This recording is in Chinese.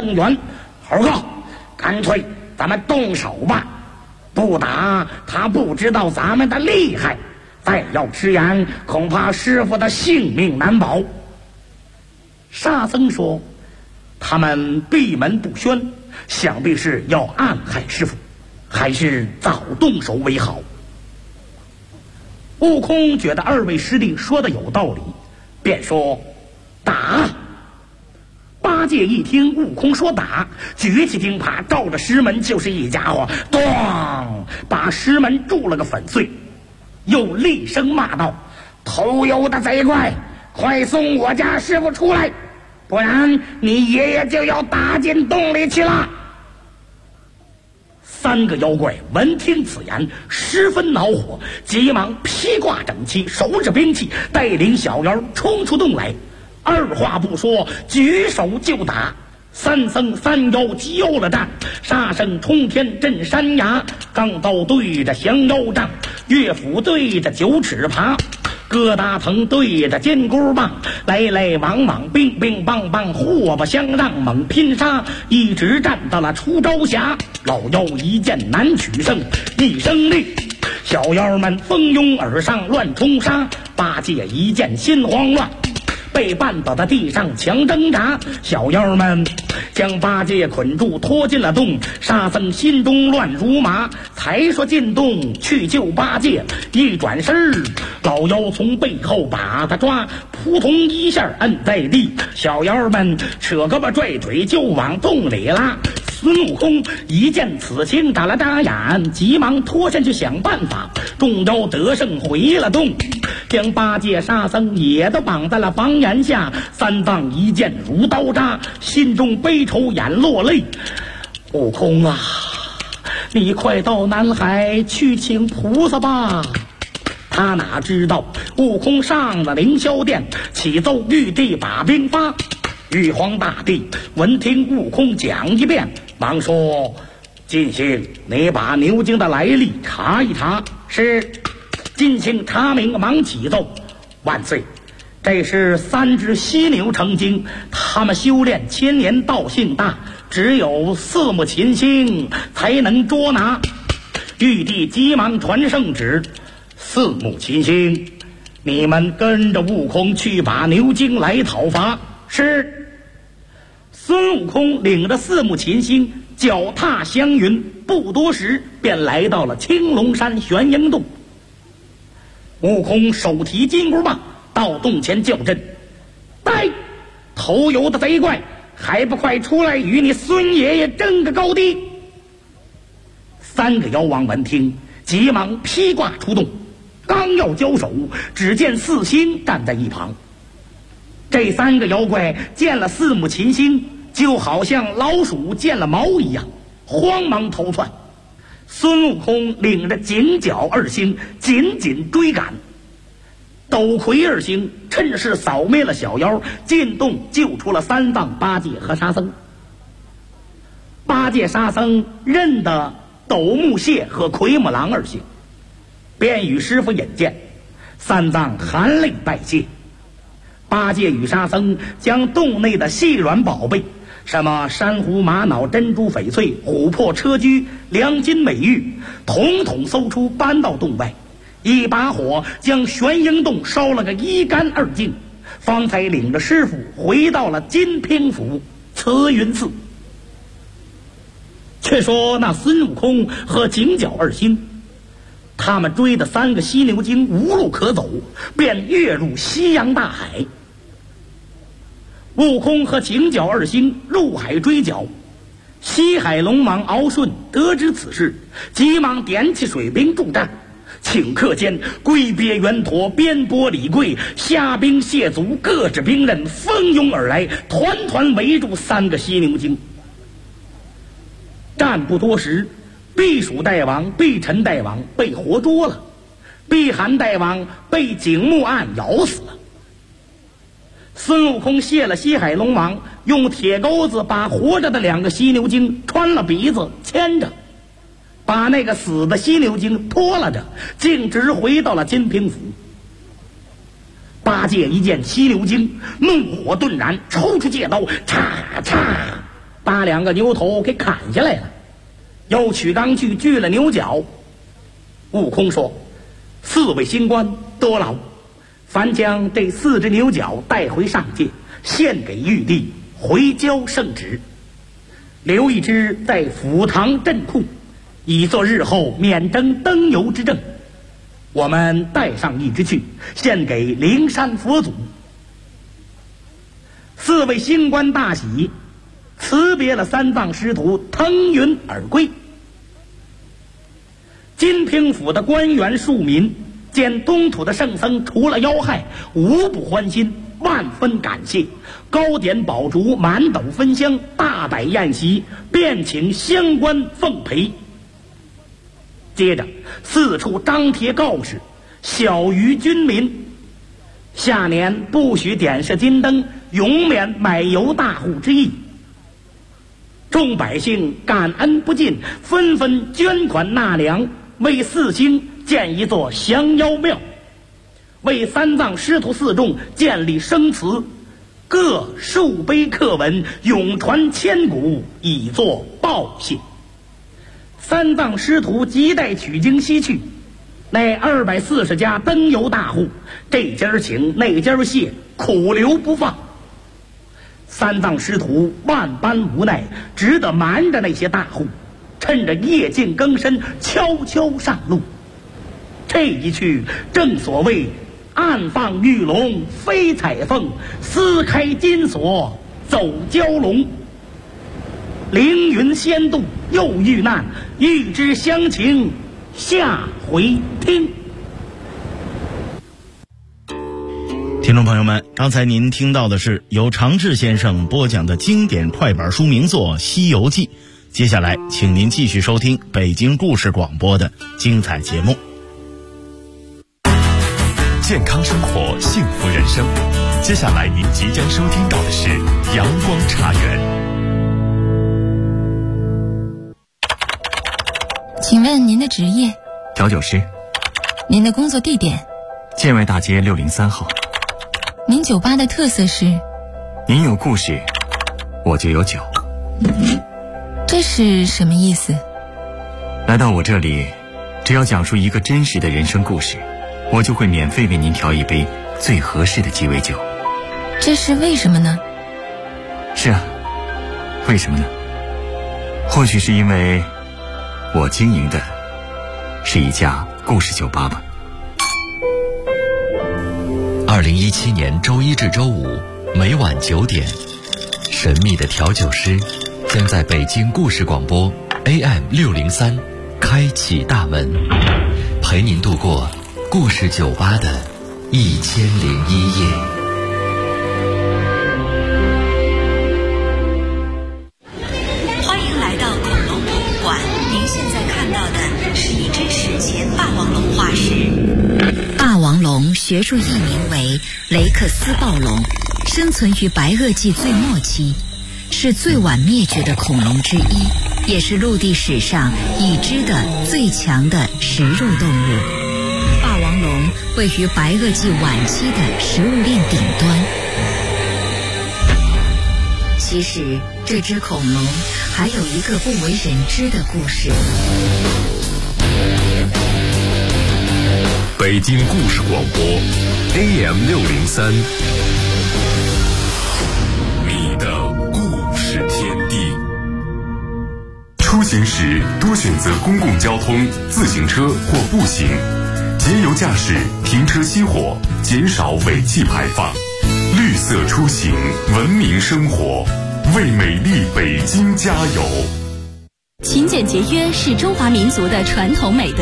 成员。猴哥，干脆咱们动手吧，不打他不知道咱们的厉害，再要迟延，恐怕师傅的性命难保。沙僧说：“他们闭门不宣，想必是要暗害师傅，还是早动手为好。”悟空觉得二位师弟说的有道理，便说：“打！”八戒一听悟空说打，举起钉耙照着师门就是一家伙，咚，把师门铸了个粉碎，又厉声骂道：“偷油的贼怪，快送我家师傅出来，不然你爷爷就要打进洞里去了。”三个妖怪闻听此言，十分恼火，急忙披挂整齐，手执兵器，带领小妖冲出洞来。二话不说，举手就打。三僧三妖交了战，杀声冲天震山崖，钢刀对着降妖杖，乐府对着九齿耙，疙瘩藤对着金箍棒，来来往往，乒乒乓乓，祸不相让，猛拼杀，一直战到了出朝霞。老妖一剑难取胜，一声令，小妖们蜂拥而上，乱冲杀。八戒一见心慌乱，被绊倒在地上强挣扎，小妖们将八戒捆住拖进了洞。沙僧心中乱如麻，才说进洞去救八戒，一转身老妖从背后把他抓，扑通一下摁在地，小妖们扯胳膊拽腿就往洞里拉。孙悟空一见此情，眨了眨眼，急忙拖下去想办法。众妖得胜回了洞，将八戒沙僧也都绑在了房檐下。三藏一见如刀扎，心中悲愁眼落泪。悟空啊，你快到南海去请菩萨吧。他哪知道悟空上了凌霄殿，启奏玉帝把兵发。玉皇大帝闻听悟空讲一遍，忙说：“金星，你把牛精的来历查一查。”是。金星查明，忙启奏：“万岁，这是三只犀牛成精，他们修炼千年，道性大，只有四目琴星才能捉拿。”玉帝急忙传圣旨：“四目琴星，你们跟着悟空去把牛精来讨伐。”是。孙悟空领着四目琴星脚踏祥云，不多时便来到了青龙山玄鹰洞。悟空手提金箍棒到洞前叫阵：“呆，头油的贼怪，还不快出来与你孙爷爷争个高低！”三个妖王闻听，急忙披挂出洞，刚要交手，只见四星站在一旁。这三个妖怪见了四目琴星，就好像老鼠见了毛一样，慌忙逃窜。孙悟空领着紧角二星紧紧追赶。斗魁二星趁势扫灭了小妖，进洞救出了三藏、八戒和沙僧。八戒、沙僧认得斗木蟹和奎木狼二星，便与师傅引荐。三藏含泪拜谢。八戒与沙僧将洞内的细软宝贝，什么珊瑚、玛瑙、珍珠、翡翠、琥珀、砗磲、良金、美玉，统统搜出，搬到洞外，一把火将玄鹰洞烧了个一干二净，方才领着师傅回到了金平府慈云寺。却说那孙悟空和紧角二星，他们追的三个犀牛精无路可走，便跃入西洋大海。悟空和紧角二星入海追剿，西海龙王敖顺得知此事，急忙点起水兵助战。顷刻间，龟鳖圆驼、鞭波李贵、虾兵蟹卒各支兵刃蜂拥而来，团团围住三个犀牛精。战不多时，避暑大王、避尘大王被活捉了，避寒大王被景木案咬死了。孙悟空谢了西海龙王，用铁钩子把活着的两个犀牛精穿了鼻子牵着，把那个死的犀牛精拖拉着，径直回到了金平府。八戒一见犀牛精，怒火顿然，抽出戒刀，嚓嚓把2个牛头给砍下来了，又取钢锯锯了牛角。悟空说：4位星官得劳，凡将这4只牛角带回上界，献给玉帝，回交圣旨，留一只在府堂镇库，以作日后免征登游之政。我们带上一只去，献给灵山佛祖。4位星官大喜，辞别了3藏师徒，腾云而归。金平府的官员庶民见东土的圣僧除了妖害，无不欢心，万分感谢，糕点宝烛，满斗分香，大摆宴席，便请乡官奉陪。接着四处张贴告示，晓谕军民，下年不许点射金灯，永免买油大户之意。众百姓感恩不尽，纷纷捐款纳粮，为4星建一座降妖庙，为3藏师徒4众建立生祠，各数碑刻文，永传千古，以作报谢。3藏师徒急待取经西去，那240家登游大户，这家请那家谢，苦留不放。3藏师徒万般无奈，只得瞒着那些大户，趁着夜静更深，悄悄上路。这一去，正所谓暗放玉龙飞彩凤，撕开金锁走蛟龙。凌云仙渡又遇难，欲知详情下回听。 听众朋友们，刚才您听到的是由常志先生播讲的经典快板书名作《西游记》。接下来请您继续收听北京故事广播的精彩节目。 健康生活，幸福人生。接下来您即将收听到的是阳光茶园。 请问您的职业？ 调酒师。 您的工作地点？ 建外大街603号。 您酒吧的特色是？ 您有故事，我就有酒。 这是什么意思？ 来到我这里，只要讲述一个真实的人生故事，我就会免费为您调一杯最合适的鸡尾酒。 这是为什么呢？ 是啊，为什么呢？或许是因为我经营的是一家故事酒吧吧。 2017年周一至周五每晚9点，神秘的调酒师将在北京故事广播 AM603 开启大门，陪您度过故事酒吧的1001夜。 欢迎来到恐龙博物馆，您现在看到的是一只史前霸王龙化石。霸王龙学术译名为雷克斯暴龙，生存于白垩纪最末期，是最晚灭绝的恐龙之一，也是陆地史上已知的最强的食肉动物。霸王龙位于白垩纪晚期的食物链顶端。其实这只恐龙还有一个不为人知的故事。 北京故事广播 AM603，你的故事天地。出行时多选择公共交通、自行车或步行，节油驾驶，停车熄火，减少尾气排放。绿色出行，文明生活，为美丽北京加油。 勤俭节约是中华民族的传统美德。